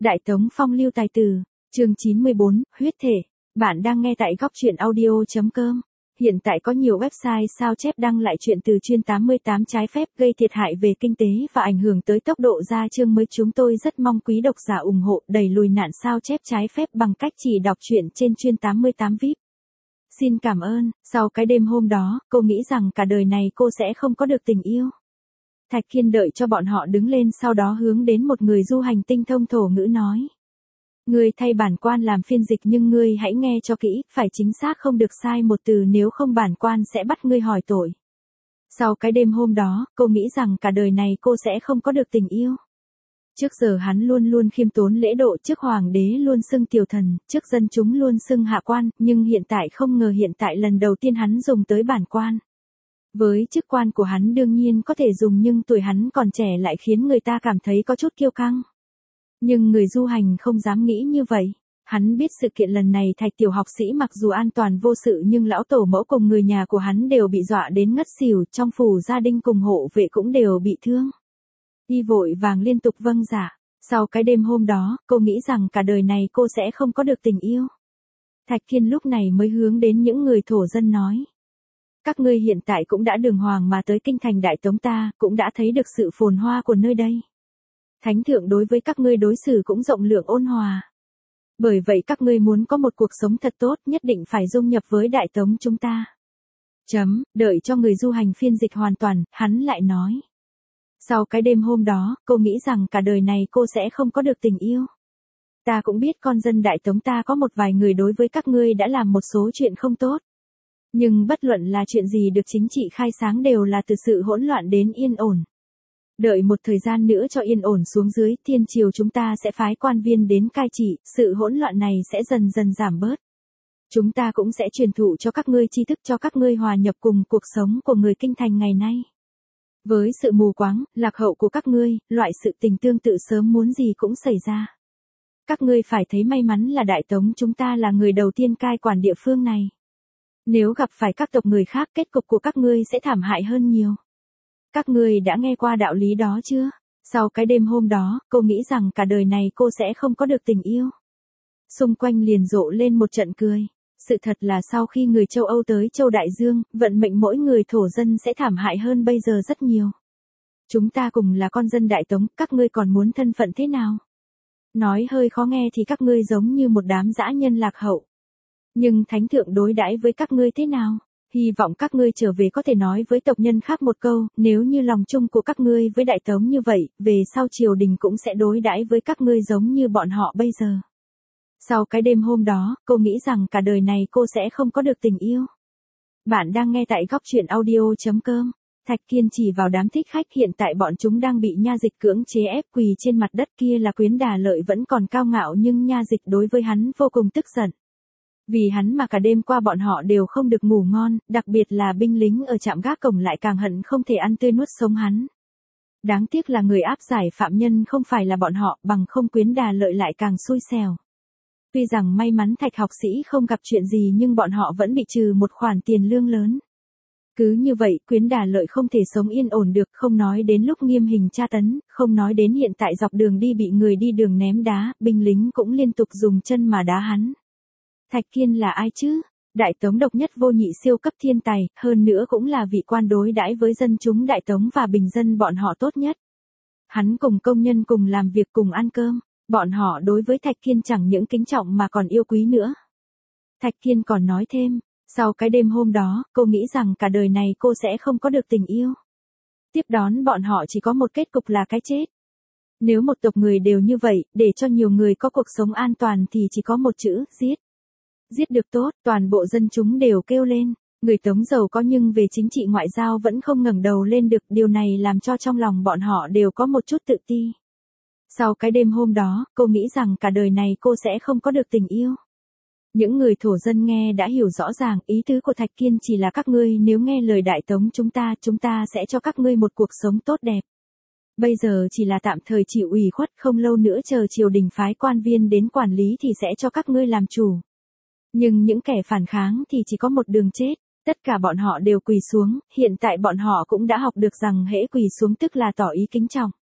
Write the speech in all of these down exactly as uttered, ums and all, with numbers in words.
Đại Tống phong lưu tài tử, chương chín mươi bốn, huyết thể. Bạn đang nghe tại góc truyện audio chấm com. Hiện tại có nhiều website sao chép đăng lại chuyện từ chuyên tám mươi tám trái phép gây thiệt hại về kinh tế và ảnh hưởng tới tốc độ ra chương mới. Chúng tôi rất mong quý độc giả ủng hộ đẩy lùi nạn sao chép trái phép bằng cách chỉ đọc truyện trên chuyên tám mươi tám vi ai pi. Xin cảm ơn. Sau cái đêm hôm đó, cô nghĩ rằng cả đời này cô sẽ không có được tình yêu. Thạch Kiên đợi cho bọn họ đứng lên, sau đó hướng đến một người du hành tinh thông thổ ngữ nói. Ngươi thay bản quan làm phiên dịch, nhưng ngươi hãy nghe cho kỹ, phải chính xác không được sai một từ, nếu không bản quan sẽ bắt ngươi hỏi tội. Sau cái đêm hôm đó, cô nghĩ rằng cả đời này cô sẽ không có được tình yêu. Trước giờ hắn luôn luôn khiêm tốn lễ độ, trước hoàng đế luôn xưng tiểu thần, trước dân chúng luôn xưng hạ quan, nhưng hiện tại không ngờ hiện tại lần đầu tiên hắn dùng tới bản quan. Với chức quan của hắn đương nhiên có thể dùng, nhưng tuổi hắn còn trẻ lại khiến người ta cảm thấy có chút kiêu căng. Nhưng người du hành không dám nghĩ như vậy. Hắn biết sự kiện lần này Thạch tiểu học sĩ mặc dù an toàn vô sự, nhưng lão tổ mẫu cùng người nhà của hắn đều bị dọa đến ngất xỉu, trong phủ gia đình cùng hộ vệ cũng đều bị thương. Y vội vàng liên tục vâng dạ. Sau cái đêm hôm đó, cô nghĩ rằng cả đời này cô sẽ không có được tình yêu. Thạch Kiên lúc này mới hướng đến những người thổ dân nói. Các ngươi hiện tại cũng đã đường hoàng mà tới kinh thành Đại Tống ta, cũng đã thấy được sự phồn hoa của nơi đây. Thánh thượng đối với các ngươi đối xử cũng rộng lượng ôn hòa. Bởi vậy các ngươi muốn có một cuộc sống thật tốt, nhất định phải dung nhập với Đại Tống chúng ta. Chấm, đợi cho người du hành phiên dịch hoàn toàn, hắn lại nói. Sau cái đêm hôm đó, cô nghĩ rằng cả đời này cô sẽ không có được tình yêu. Ta cũng biết con dân Đại Tống ta có một vài người đối với các ngươi đã làm một số chuyện không tốt. Nhưng bất luận là chuyện gì được chính trị khai sáng đều là từ sự hỗn loạn đến yên ổn. Đợi một thời gian nữa cho yên ổn xuống dưới, thiên triều chúng ta sẽ phái quan viên đến cai trị, sự hỗn loạn này sẽ dần dần giảm bớt. Chúng ta cũng sẽ truyền thụ cho các ngươi tri thức, cho các ngươi hòa nhập cùng cuộc sống của người kinh thành ngày nay. Với sự mù quáng, lạc hậu của các ngươi, loại sự tình tương tự sớm muốn gì cũng xảy ra. Các ngươi phải thấy may mắn là Đại Tống chúng ta là người đầu tiên cai quản địa phương này. Nếu gặp phải các tộc người khác, kết cục của các ngươi sẽ thảm hại hơn nhiều. Các ngươi đã nghe qua đạo lý đó chưa? Sau cái đêm hôm đó, cô nghĩ rằng cả đời này cô sẽ không có được tình yêu. Xung quanh liền rộ lên một trận cười. Sự thật là sau khi người châu Âu tới châu Đại Dương, vận mệnh mỗi người thổ dân sẽ thảm hại hơn bây giờ rất nhiều. Chúng ta cùng là con dân Đại Tống, các ngươi còn muốn thân phận thế nào? Nói hơi khó nghe thì các ngươi giống như một đám dã nhân lạc hậu. Nhưng thánh thượng đối đãi với các ngươi thế nào? Hy vọng các ngươi trở về có thể nói với tộc nhân khác một câu, nếu như lòng chung của các ngươi với Đại Tống như vậy, về sau triều đình cũng sẽ đối đãi với các ngươi giống như bọn họ bây giờ. Sau cái đêm hôm đó, cô nghĩ rằng cả đời này cô sẽ không có được tình yêu. Bạn đang nghe tại góc truyện audio chấm com. Thạch Kiên chỉ vào đám thích khách, hiện tại bọn chúng đang bị Nha Dịch cưỡng chế ép quỳ trên mặt đất, kia là Quyến Đà Lợi vẫn còn cao ngạo, nhưng Nha Dịch đối với hắn vô cùng tức giận. Vì hắn mà cả đêm qua bọn họ đều không được ngủ ngon, đặc biệt là binh lính ở trạm gác cổng lại càng hận không thể ăn tươi nuốt sống hắn. Đáng tiếc là người áp giải phạm nhân không phải là bọn họ, bằng không Quyến Đà Lợi lại càng xui xẻo. Tuy rằng may mắn Thạch học sĩ không gặp chuyện gì, nhưng bọn họ vẫn bị trừ một khoản tiền lương lớn. Cứ như vậy, Quyến Đà Lợi không thể sống yên ổn được, không nói đến lúc nghiêm hình tra tấn, không nói đến hiện tại dọc đường đi bị người đi đường ném đá, binh lính cũng liên tục dùng chân mà đá hắn. Thạch Kiên là ai chứ? Đại Tống độc nhất vô nhị siêu cấp thiên tài, hơn nữa cũng là vị quan đối đãi với dân chúng Đại Tống và bình dân bọn họ tốt nhất. Hắn cùng công nhân cùng làm việc cùng ăn cơm, bọn họ đối với Thạch Kiên chẳng những kính trọng mà còn yêu quý nữa. Thạch Kiên còn nói thêm, sau cái đêm hôm đó, cô nghĩ rằng cả đời này cô sẽ không có được tình yêu. Tiếp đón bọn họ chỉ có một kết cục là cái chết. Nếu một tộc người đều như vậy, để cho nhiều người có cuộc sống an toàn thì chỉ có một chữ, giết. Giết được tốt, toàn bộ dân chúng đều kêu lên. Người Tống giàu có nhưng về chính trị ngoại giao vẫn không ngẩng đầu lên được, điều này làm cho trong lòng bọn họ đều có một chút tự ti. Sau cái đêm hôm đó, cô nghĩ rằng cả đời này cô sẽ không có được tình yêu. Những người thổ dân nghe đã hiểu rõ ràng, ý tứ của Thạch Kiên chỉ là các ngươi nếu nghe lời Đại Tống chúng ta, chúng ta sẽ cho các ngươi một cuộc sống tốt đẹp. Bây giờ chỉ là tạm thời chịu ủy khuất, không lâu nữa chờ triều đình phái quan viên đến quản lý thì sẽ cho các ngươi làm chủ. Nhưng những kẻ phản kháng thì chỉ có một đường chết, tất cả bọn họ đều quỳ xuống, hiện tại bọn họ cũng đã học được rằng hễ quỳ xuống tức là tỏ ý kính trọng.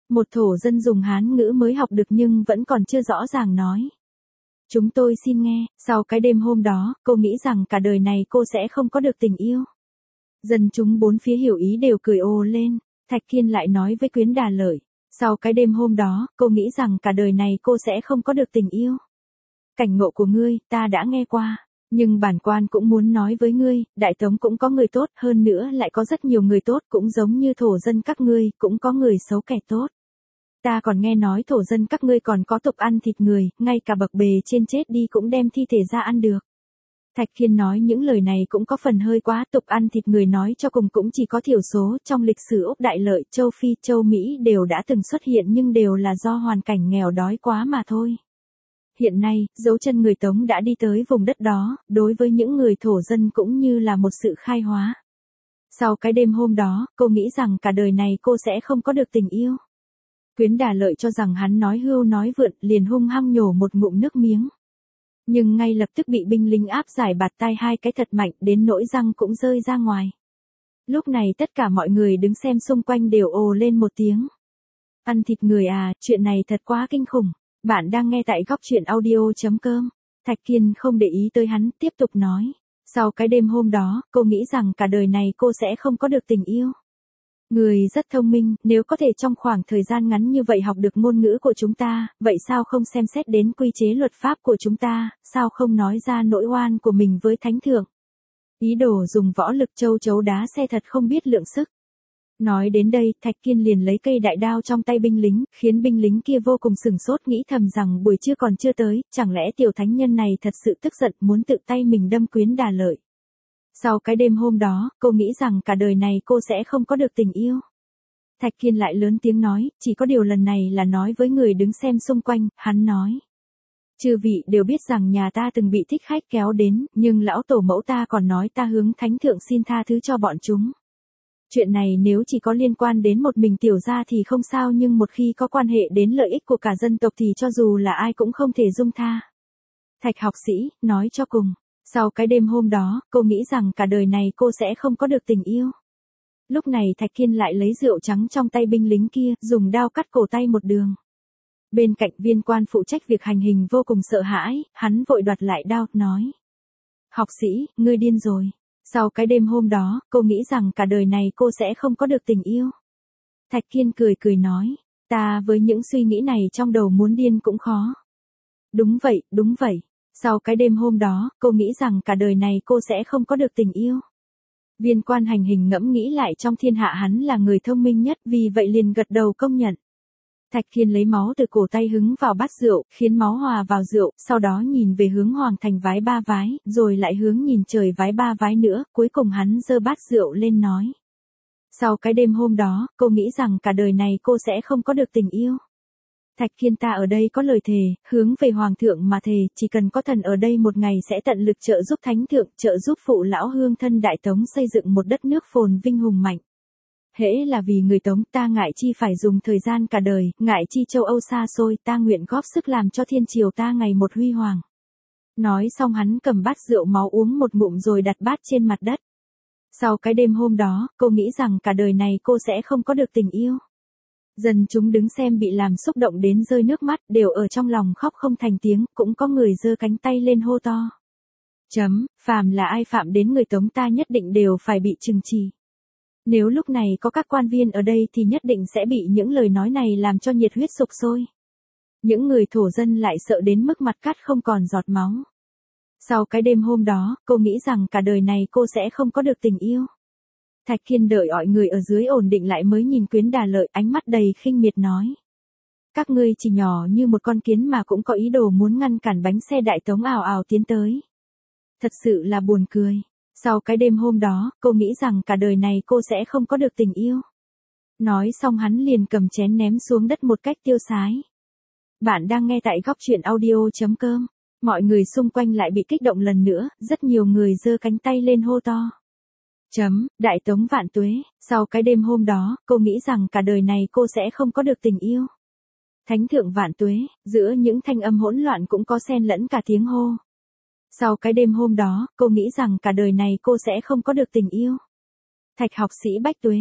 Một thổ dân dùng Hán ngữ mới học được nhưng vẫn còn chưa rõ ràng nói. Chúng tôi xin nghe, sau cái đêm hôm đó, cô nghĩ rằng cả đời này cô sẽ không có được tình yêu. Dân chúng bốn phía hiểu ý đều cười ồ lên, Thạch Kiên lại nói với Quyến Đà Lợi. Sau cái đêm hôm đó, cô nghĩ rằng cả đời này cô sẽ không có được tình yêu. Cảnh ngộ của ngươi, ta đã nghe qua. Nhưng bản quan cũng muốn nói với ngươi, Đại Tống cũng có người tốt, hơn nữa lại có rất nhiều người tốt, cũng giống như thổ dân các ngươi, cũng có người xấu kẻ tốt. Ta còn nghe nói thổ dân các ngươi còn có tục ăn thịt người, ngay cả bậc bề trên chết đi cũng đem thi thể ra ăn được. Thạch Kiên nói những lời này cũng có phần hơi quá, tục ăn thịt người nói cho cùng cũng chỉ có thiểu số, trong lịch sử Úc Đại Lợi, châu Phi, châu Mỹ đều đã từng xuất hiện nhưng đều là do hoàn cảnh nghèo đói quá mà thôi. Hiện nay, dấu chân người Tống đã đi tới vùng đất đó, đối với những người thổ dân cũng như là một sự khai hóa. Sau cái đêm hôm đó, cô nghĩ rằng cả đời này cô sẽ không có được tình yêu. Quyến Đà Lợi cho rằng hắn nói hưu nói vượn, liền hung hăng nhổ một ngụm nước miếng. Nhưng ngay lập tức bị binh lính áp giải bạt tai hai cái thật mạnh đến nỗi răng cũng rơi ra ngoài. Lúc này tất cả mọi người đứng xem xung quanh đều ồ lên một tiếng. Ăn thịt người à, chuyện này thật quá kinh khủng. Bạn đang nghe tại góc truyện audio chấm com. Thạch Kiên không để ý tới hắn, tiếp tục nói. Sau cái đêm hôm đó, cô nghĩ rằng cả đời này cô sẽ không có được tình yêu. Người rất thông minh, nếu có thể trong khoảng thời gian ngắn như vậy học được ngôn ngữ của chúng ta, vậy sao không xem xét đến quy chế luật pháp của chúng ta, sao không nói ra nỗi oan của mình với thánh thượng. Ý đồ dùng võ lực châu chấu đá xe thật không biết lượng sức. Nói đến đây, Thạch Kiên liền lấy cây đại đao trong tay binh lính, khiến binh lính kia vô cùng sửng sốt nghĩ thầm rằng buổi trưa còn chưa tới, chẳng lẽ tiểu thánh nhân này thật sự tức giận muốn tự tay mình đâm Quyến Đà Lợi. Sau cái đêm hôm đó, cô nghĩ rằng cả đời này cô sẽ không có được tình yêu. Thạch Kiên lại lớn tiếng nói, chỉ có điều lần này là nói với người đứng xem xung quanh, hắn nói. Chư vị đều biết rằng nhà ta từng bị thích khách kéo đến, nhưng lão tổ mẫu ta còn nói ta hướng thánh thượng xin tha thứ cho bọn chúng. Chuyện này nếu chỉ có liên quan đến một mình tiểu gia thì không sao nhưng một khi có quan hệ đến lợi ích của cả dân tộc thì cho dù là ai cũng không thể dung tha. Thạch học sĩ, nói cho cùng. Sau cái đêm hôm đó, cô nghĩ rằng cả đời này cô sẽ không có được tình yêu. Lúc này Thạch Kiên lại lấy rượu trắng trong tay binh lính kia, dùng đao cắt cổ tay một đường. Bên cạnh viên quan phụ trách việc hành hình vô cùng sợ hãi, hắn vội đoạt lại đao, nói. Học sĩ, ngươi điên rồi. Sau cái đêm hôm đó, cô nghĩ rằng cả đời này cô sẽ không có được tình yêu. Thạch Kiên cười cười nói, ta với những suy nghĩ này trong đầu muốn điên cũng khó. Đúng vậy, đúng vậy. Sau cái đêm hôm đó, cô nghĩ rằng cả đời này cô sẽ không có được tình yêu. Viên quan hành hình ngẫm nghĩ lại trong thiên hạ hắn là người thông minh nhất vì vậy liền gật đầu công nhận. Thạch Kiên lấy máu từ cổ tay hứng vào bát rượu, khiến máu hòa vào rượu, sau đó nhìn về hướng Hoàng Thành vái ba vái, rồi lại hướng nhìn trời vái ba vái nữa, cuối cùng hắn giơ bát rượu lên nói. Sau cái đêm hôm đó, cô nghĩ rằng cả đời này cô sẽ không có được tình yêu. Thạch Kiên ta ở đây có lời thề, hướng về Hoàng thượng mà thề, chỉ cần có thần ở đây một ngày sẽ tận lực trợ giúp thánh thượng, trợ giúp phụ lão hương thân Đại Tống xây dựng một đất nước phồn vinh hùng mạnh. Hễ là vì người Tống ta ngại chi phải dùng thời gian cả đời, ngại chi châu Âu xa xôi ta nguyện góp sức làm cho thiên triều ta ngày một huy hoàng. Nói xong hắn cầm bát rượu máu uống một ngụm rồi đặt bát trên mặt đất. Sau cái đêm hôm đó, cô nghĩ rằng cả đời này cô sẽ không có được tình yêu. Dân chúng đứng xem bị làm xúc động đến rơi nước mắt đều ở trong lòng khóc không thành tiếng, cũng có người giơ cánh tay lên hô to. Chấm, phàm là ai phạm đến người Tống ta nhất định đều phải bị trừng trị. Nếu lúc này có các quan viên ở đây thì nhất định sẽ bị những lời nói này làm cho nhiệt huyết sục sôi. Những người thổ dân lại sợ đến mức mặt cắt không còn giọt máu. Sau cái đêm hôm đó, cô nghĩ rằng cả đời này cô sẽ không có được tình yêu. Thạch Kiên đợi mọi người ở dưới ổn định lại mới nhìn Quyến Đà Lợi, ánh mắt đầy khinh miệt nói. Các ngươi chỉ nhỏ như một con kiến mà cũng có ý đồ muốn ngăn cản bánh xe Đại Tống ào ào tiến tới. Thật sự là buồn cười. Sau cái đêm hôm đó, cô nghĩ rằng cả đời này cô sẽ không có được tình yêu. Nói xong hắn liền cầm chén ném xuống đất một cách tiêu sái. Bạn đang nghe tại góc truyện audio chấm com. Mọi người xung quanh lại bị kích động lần nữa, rất nhiều người giơ cánh tay lên hô to. Chấm, Đại Tống vạn tuế. Sau cái đêm hôm đó, cô nghĩ rằng cả đời này cô sẽ không có được tình yêu. Thánh thượng vạn tuế, giữa những thanh âm hỗn loạn cũng có xen lẫn cả tiếng hô. Sau cái đêm hôm đó, cô nghĩ rằng cả đời này cô sẽ không có được tình yêu. Thạch học sĩ bách tuế.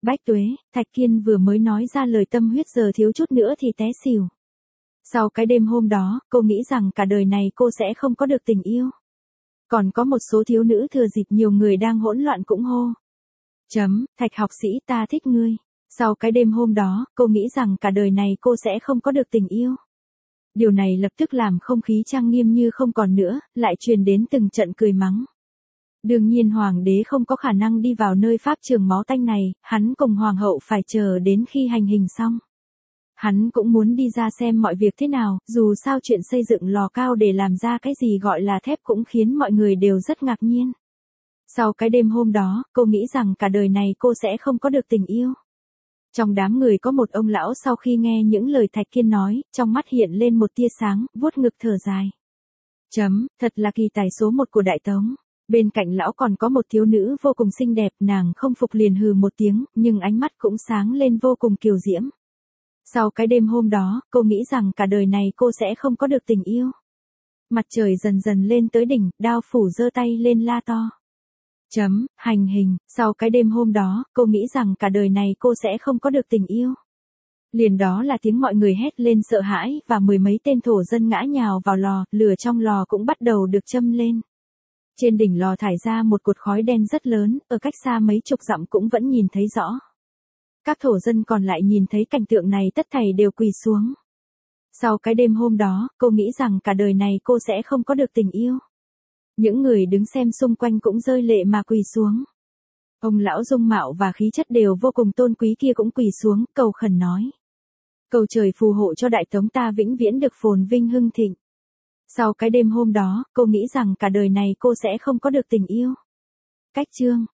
Bách Tuế, Thạch Kiên vừa mới nói ra lời tâm huyết giờ thiếu chút nữa thì té xỉu. Sau cái đêm hôm đó, cô nghĩ rằng cả đời này cô sẽ không có được tình yêu. Còn có một số thiếu nữ thừa dịp nhiều người đang hỗn loạn cũng hô. Chấm, Thạch học sĩ ta thích ngươi. Sau cái đêm hôm đó, cô nghĩ rằng cả đời này cô sẽ không có được tình yêu. Điều này lập tức làm không khí trang nghiêm như không còn nữa, lại truyền đến từng trận cười mắng. Đương nhiên hoàng đế không có khả năng đi vào nơi pháp trường máu tanh này, hắn cùng hoàng hậu phải chờ đến khi hành hình xong. Hắn cũng muốn đi ra xem mọi việc thế nào, dù sao chuyện xây dựng lò cao để làm ra cái gì gọi là thép cũng khiến mọi người đều rất ngạc nhiên. Sau cái đêm hôm đó, cô nghĩ rằng cả đời này cô sẽ không có được tình yêu. Trong đám người có một ông lão sau khi nghe những lời Thạch Kiên nói, trong mắt hiện lên một tia sáng, vuốt ngực thở dài. Chấm, thật là kỳ tài số một của Đại Tống. Bên cạnh lão còn có một thiếu nữ vô cùng xinh đẹp, nàng không phục liền hừ một tiếng, nhưng ánh mắt cũng sáng lên vô cùng kiều diễm. Sau cái đêm hôm đó, cô nghĩ rằng cả đời này cô sẽ không có được tình yêu. Mặt trời dần dần lên tới đỉnh, Đao Phủ giơ tay lên la to. Chấm, hành hình, sau cái đêm hôm đó, cô nghĩ rằng cả đời này cô sẽ không có được tình yêu. Liền đó là tiếng mọi người hét lên sợ hãi và mười mấy tên thổ dân ngã nhào vào lò, lửa trong lò cũng bắt đầu được châm lên. Trên đỉnh lò thải ra một cột khói đen rất lớn, ở cách xa mấy chục dặm cũng vẫn nhìn thấy rõ. Các thổ dân còn lại nhìn thấy cảnh tượng này tất thảy đều quỳ xuống. Sau cái đêm hôm đó, cô nghĩ rằng cả đời này cô sẽ không có được tình yêu. Những người đứng xem xung quanh cũng rơi lệ mà quỳ xuống. Ông lão dung mạo và khí chất đều vô cùng tôn quý kia cũng quỳ xuống, cầu khẩn nói. Cầu trời phù hộ cho Đại Tống ta vĩnh viễn được phồn vinh hưng thịnh. Sau cái đêm hôm đó, cô nghĩ rằng cả đời này cô sẽ không có được tình yêu. Cách chương